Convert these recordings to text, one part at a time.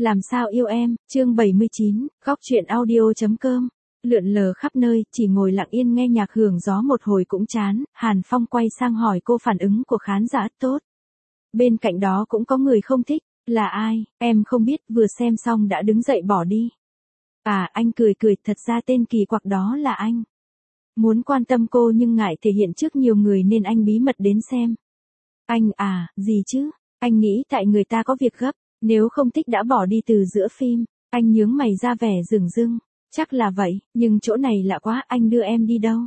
Làm sao yêu em, chương 79, góc truyện audio.com. Lượn lờ khắp nơi, chỉ ngồi lặng yên nghe nhạc hưởng gió một hồi cũng chán, Hàn Phong quay sang hỏi cô phản ứng của khán giả tốt. Bên cạnh đó cũng có người không thích, là ai, em không biết, vừa xem xong đã đứng dậy bỏ đi. À, anh cười cười, thật ra tên kỳ quặc đó là anh. Muốn quan tâm cô nhưng ngại thể hiện trước nhiều người nên anh bí mật đến xem. Anh à, gì chứ, anh nghĩ tại người ta có việc gấp. Nếu không thích đã bỏ đi từ giữa phim, anh nhướng mày ra vẻ dửng dưng. Chắc là vậy, nhưng chỗ này lạ quá, anh đưa em đi đâu?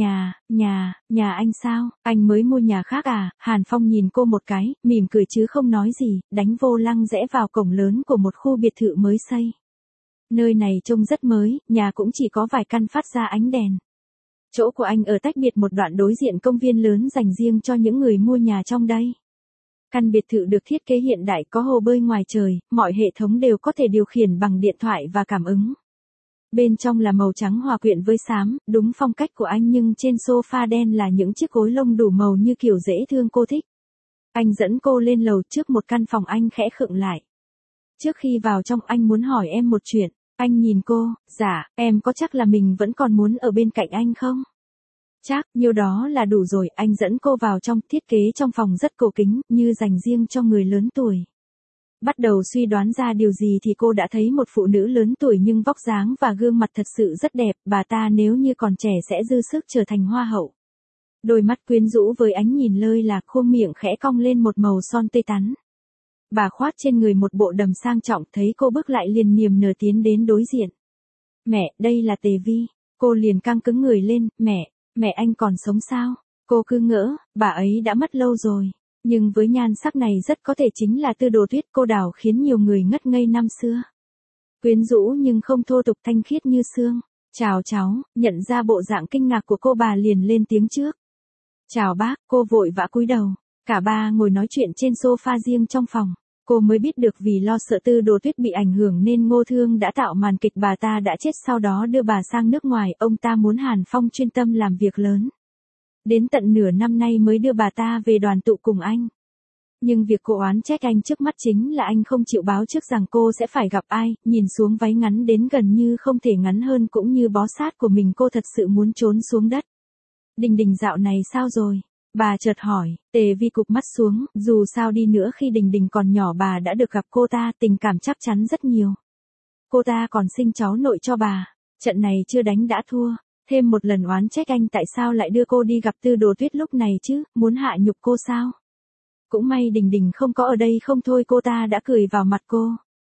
Nhà anh sao? Anh mới mua nhà khác à? Hàn Phong nhìn cô một cái, mỉm cười chứ không nói gì, đánh vô lăng rẽ vào cổng lớn của một khu biệt thự mới xây. Nơi này trông rất mới, nhà cũng chỉ có vài căn phát ra ánh đèn. Chỗ của anh ở tách biệt một đoạn đối diện công viên lớn dành riêng cho những người mua nhà trong đây. Căn biệt thự được thiết kế hiện đại, có hồ bơi ngoài trời, mọi hệ thống đều có thể điều khiển bằng điện thoại và cảm ứng. Bên trong là màu trắng hòa quyện với xám, đúng phong cách của anh, nhưng trên sofa đen là những chiếc gối lông đủ màu như kiểu dễ thương cô thích. Anh dẫn cô lên lầu, trước một căn phòng anh khẽ khựng lại. Trước khi vào trong anh muốn hỏi em một chuyện. Anh nhìn cô, dạ, em có chắc là mình vẫn còn muốn ở bên cạnh anh không? Chắc, nhiêu đó là đủ rồi. Anh dẫn cô vào trong, thiết kế trong phòng rất cổ kính, như dành riêng cho người lớn tuổi. Bắt đầu suy đoán ra điều gì thì cô đã thấy một phụ nữ lớn tuổi nhưng vóc dáng và gương mặt thật sự rất đẹp, bà ta nếu như còn trẻ sẽ dư sức trở thành hoa hậu. Đôi mắt quyến rũ với ánh nhìn lơi lạc, khuôn miệng khẽ cong lên một màu son tươi tắn. Bà khoác trên người một bộ đầm sang trọng, thấy cô bước lại liền niềm nở tiến đến đối diện. Mẹ, đây là Tề Vi. Cô liền căng cứng người lên, mẹ anh còn sống sao? Cô cứ ngỡ, bà ấy đã mất lâu rồi. Nhưng với nhan sắc này rất có thể chính là Tư Đồ Tuyết, cô đào khiến nhiều người ngất ngây năm xưa. Quyến rũ nhưng không thô tục, thanh khiết như sương. Chào cháu, nhận ra bộ dạng kinh ngạc của cô, bà liền lên tiếng trước. Chào bác, cô vội vã cúi đầu. Cả ba ngồi nói chuyện trên sofa riêng trong phòng. Cô mới biết được vì lo sợ Tư Đồ Tuyết bị ảnh hưởng nên Ngô Thương đã tạo màn kịch bà ta đã chết, sau đó đưa bà sang nước ngoài. Ông ta muốn Hàn Phong chuyên tâm làm việc lớn. Đến tận nửa năm nay mới đưa bà ta về đoàn tụ cùng anh. Nhưng việc cô oán trách anh trước mắt chính là anh không chịu báo trước rằng cô sẽ phải gặp ai. Nhìn xuống váy ngắn đến gần như không thể ngắn hơn cũng như bó sát của mình, cô thật sự muốn trốn xuống đất. Đình Đình dạo này sao rồi? Bà chợt hỏi. Tề Vi cụp mắt xuống, dù sao đi nữa khi Đình Đình còn nhỏ bà đã được gặp cô ta, tình cảm chắc chắn rất nhiều. Cô ta còn sinh cháu nội cho bà. Trận này chưa đánh đã thua. Thêm một lần oán trách anh tại sao lại đưa cô đi gặp Tư Đồ Tuyết lúc này chứ, muốn hạ nhục cô sao? Cũng may Đình Đình không có ở đây, không thôi cô ta đã cười vào mặt cô.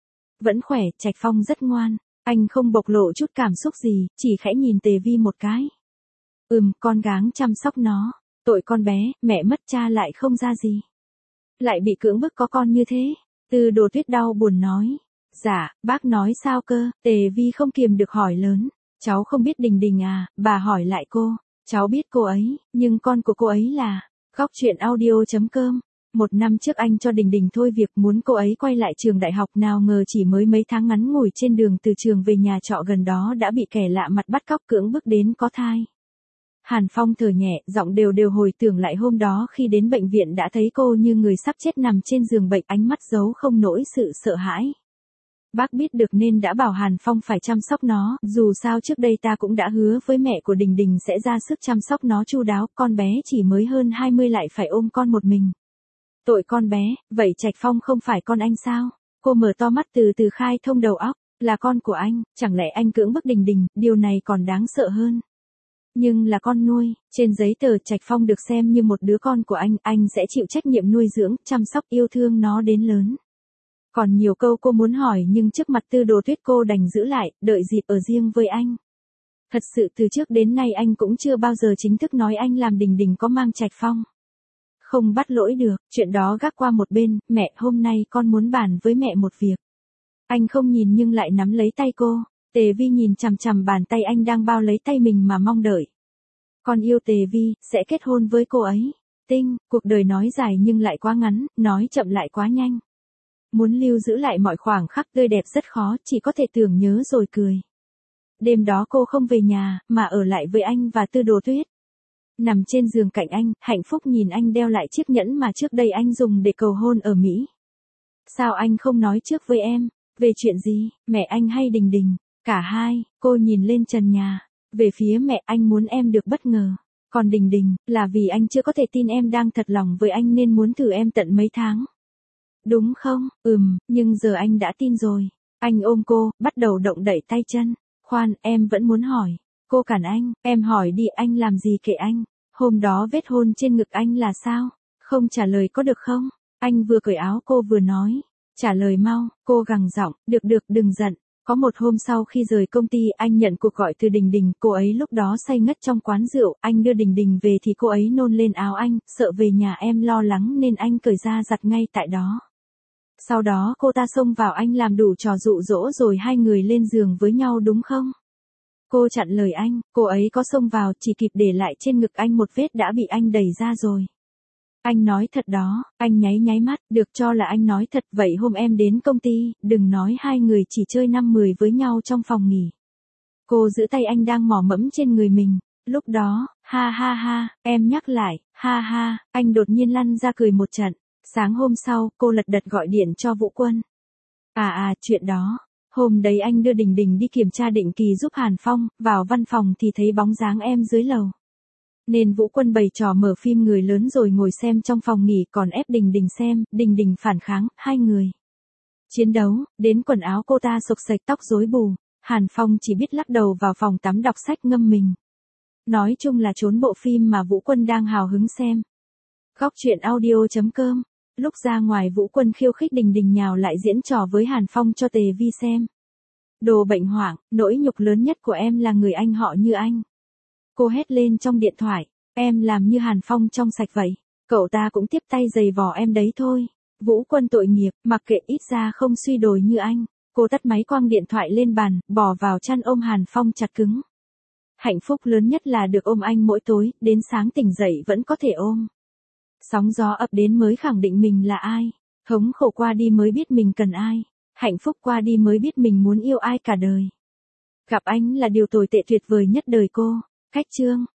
Vẫn khỏe, Trạch Phong rất ngoan. Anh không bộc lộ chút cảm xúc gì, chỉ khẽ nhìn Tề Vi một cái. Con gắng chăm sóc nó. Tội con bé, mẹ mất cha lại không ra gì. Lại bị cưỡng bức có con như thế. Tư Đồ Tuyết đau buồn nói. Dạ, bác nói sao cơ? Tề Vi không kiềm được hỏi lớn. Cháu không biết Đình Đình à? Bà hỏi lại cô. Cháu biết cô ấy, nhưng con của cô ấy là... Góc truyện audio.com. Một năm trước anh cho Đình Đình thôi việc, muốn cô ấy quay lại trường đại học, nào ngờ chỉ mới mấy tháng ngắn ngủi trên đường từ trường về nhà trọ gần đó đã bị kẻ lạ mặt bắt cóc cưỡng bức đến có thai. Hàn Phong thở nhẹ, giọng đều hồi tưởng lại hôm đó khi đến bệnh viện đã thấy cô như người sắp chết nằm trên giường bệnh, ánh mắt giấu không nổi sự sợ hãi. Bác biết được nên đã bảo Hàn Phong phải chăm sóc nó, dù sao trước đây ta cũng đã hứa với mẹ của Đình Đình sẽ ra sức chăm sóc nó chu đáo, con bé chỉ mới hơn 20 lại phải ôm con một mình. Tội con bé, vậy Trạch Phong không phải con anh sao? Cô mở to mắt từ từ khai thông đầu óc, là con của anh, chẳng lẽ anh cưỡng bức Đình Đình, điều này còn đáng sợ hơn. Nhưng là con nuôi, trên giấy tờ Trạch Phong được xem như một đứa con của anh sẽ chịu trách nhiệm nuôi dưỡng, chăm sóc yêu thương nó đến lớn. Còn nhiều câu cô muốn hỏi nhưng trước mặt Tư Đồ Tuyết cô đành giữ lại, đợi dịp ở riêng với anh. Thật sự từ trước đến nay anh cũng chưa bao giờ chính thức nói anh làm Đình Đình có mang Trạch Phong. Không bắt lỗi được, chuyện đó gác qua một bên. Mẹ, hôm nay con muốn bàn với mẹ một việc. Anh không nhìn nhưng lại nắm lấy tay cô. Tề Vi nhìn chằm chằm bàn tay anh đang bao lấy tay mình mà mong đợi. Con yêu Tề Vi, sẽ kết hôn với cô ấy. Cuộc đời nói dài nhưng lại quá ngắn, nói chậm lại quá nhanh. Muốn lưu giữ lại mọi khoảng khắc tươi đẹp rất khó, chỉ có thể tưởng nhớ rồi cười. Đêm đó cô không về nhà, mà ở lại với anh và Tư Đồ Tuyết. Nằm trên giường cạnh anh, hạnh phúc nhìn anh đeo lại chiếc nhẫn mà trước đây anh dùng để cầu hôn ở Mỹ. Sao anh không nói trước với em? Về chuyện gì, mẹ anh hay Đình Đình? Cả hai, cô nhìn lên trần nhà. Về phía mẹ, anh muốn em được bất ngờ. Còn Đình Đình, là vì anh chưa có thể tin em đang thật lòng với anh nên muốn thử em tận mấy tháng. Đúng không? Nhưng giờ anh đã tin rồi. Anh ôm cô, bắt đầu động đậy tay chân. Khoan, em vẫn muốn hỏi. Cô cản anh, em hỏi đi, anh làm gì kệ anh. Hôm đó vết hôn trên ngực anh là sao? Không trả lời có được không? Anh vừa cởi áo cô vừa nói. Trả lời mau, cô gằn giọng, được đừng giận. Có một hôm sau khi rời công ty anh nhận cuộc gọi từ Đình Đình, cô ấy lúc đó say ngất trong quán rượu, anh đưa Đình Đình về thì cô ấy nôn lên áo anh, sợ về nhà em lo lắng nên anh cởi ra giặt ngay tại đó. Sau đó cô ta xông vào anh làm đủ trò dụ dỗ rồi hai người lên giường với nhau đúng không? Cô chặn lời anh, cô ấy có xông vào chỉ kịp để lại trên ngực anh một vết đã bị anh đẩy ra rồi. Anh nói thật đó, anh nháy mắt, được cho là anh nói thật vậy hôm em đến công ty, đừng nói hai người chỉ chơi 5-10 với nhau trong phòng nghỉ. Cô giữ tay anh đang mò mẫm trên người mình, lúc đó, ha, em nhắc lại, ha, anh đột nhiên lăn ra cười một trận. Sáng hôm sau, cô lật đật gọi điện cho Vũ Quân. Chuyện đó. Hôm đấy anh đưa Đình Đình đi kiểm tra định kỳ giúp Hàn Phong, vào văn phòng thì thấy bóng dáng em dưới lầu. Nên Vũ Quân bày trò mở phim người lớn rồi ngồi xem trong phòng nghỉ còn ép Đình Đình xem, Đình Đình phản kháng, hai người chiến đấu, đến quần áo cô ta xộc xệch tóc rối bù, Hàn Phong chỉ biết lắc đầu vào phòng tắm đọc sách ngâm mình. Nói chung là trốn bộ phim mà Vũ Quân đang hào hứng xem. Góc truyện audio.com. Lúc ra ngoài Vũ Quân khiêu khích Đình Đình nhào lại diễn trò với Hàn Phong cho Tề Vi xem. Đồ bệnh hoảng, nỗi nhục lớn nhất của em là người anh họ như anh. Cô hét lên trong điện thoại, em làm như Hàn Phong trong sạch vậy, cậu ta cũng tiếp tay giày vò em đấy thôi. Vũ Quân tội nghiệp, mặc kệ ít ra không suy đồi như anh. Cô tắt máy quăng điện thoại lên bàn, bỏ vào chăn ôm Hàn Phong chặt cứng. Hạnh phúc lớn nhất là được ôm anh mỗi tối, đến sáng tỉnh dậy vẫn có thể ôm. Sóng gió ập đến mới khẳng định mình là ai. Thống khổ qua đi mới biết mình cần ai. Hạnh phúc qua đi mới biết mình muốn yêu ai cả đời. Gặp anh là điều tồi tệ tuyệt vời nhất đời cô. Cách chương.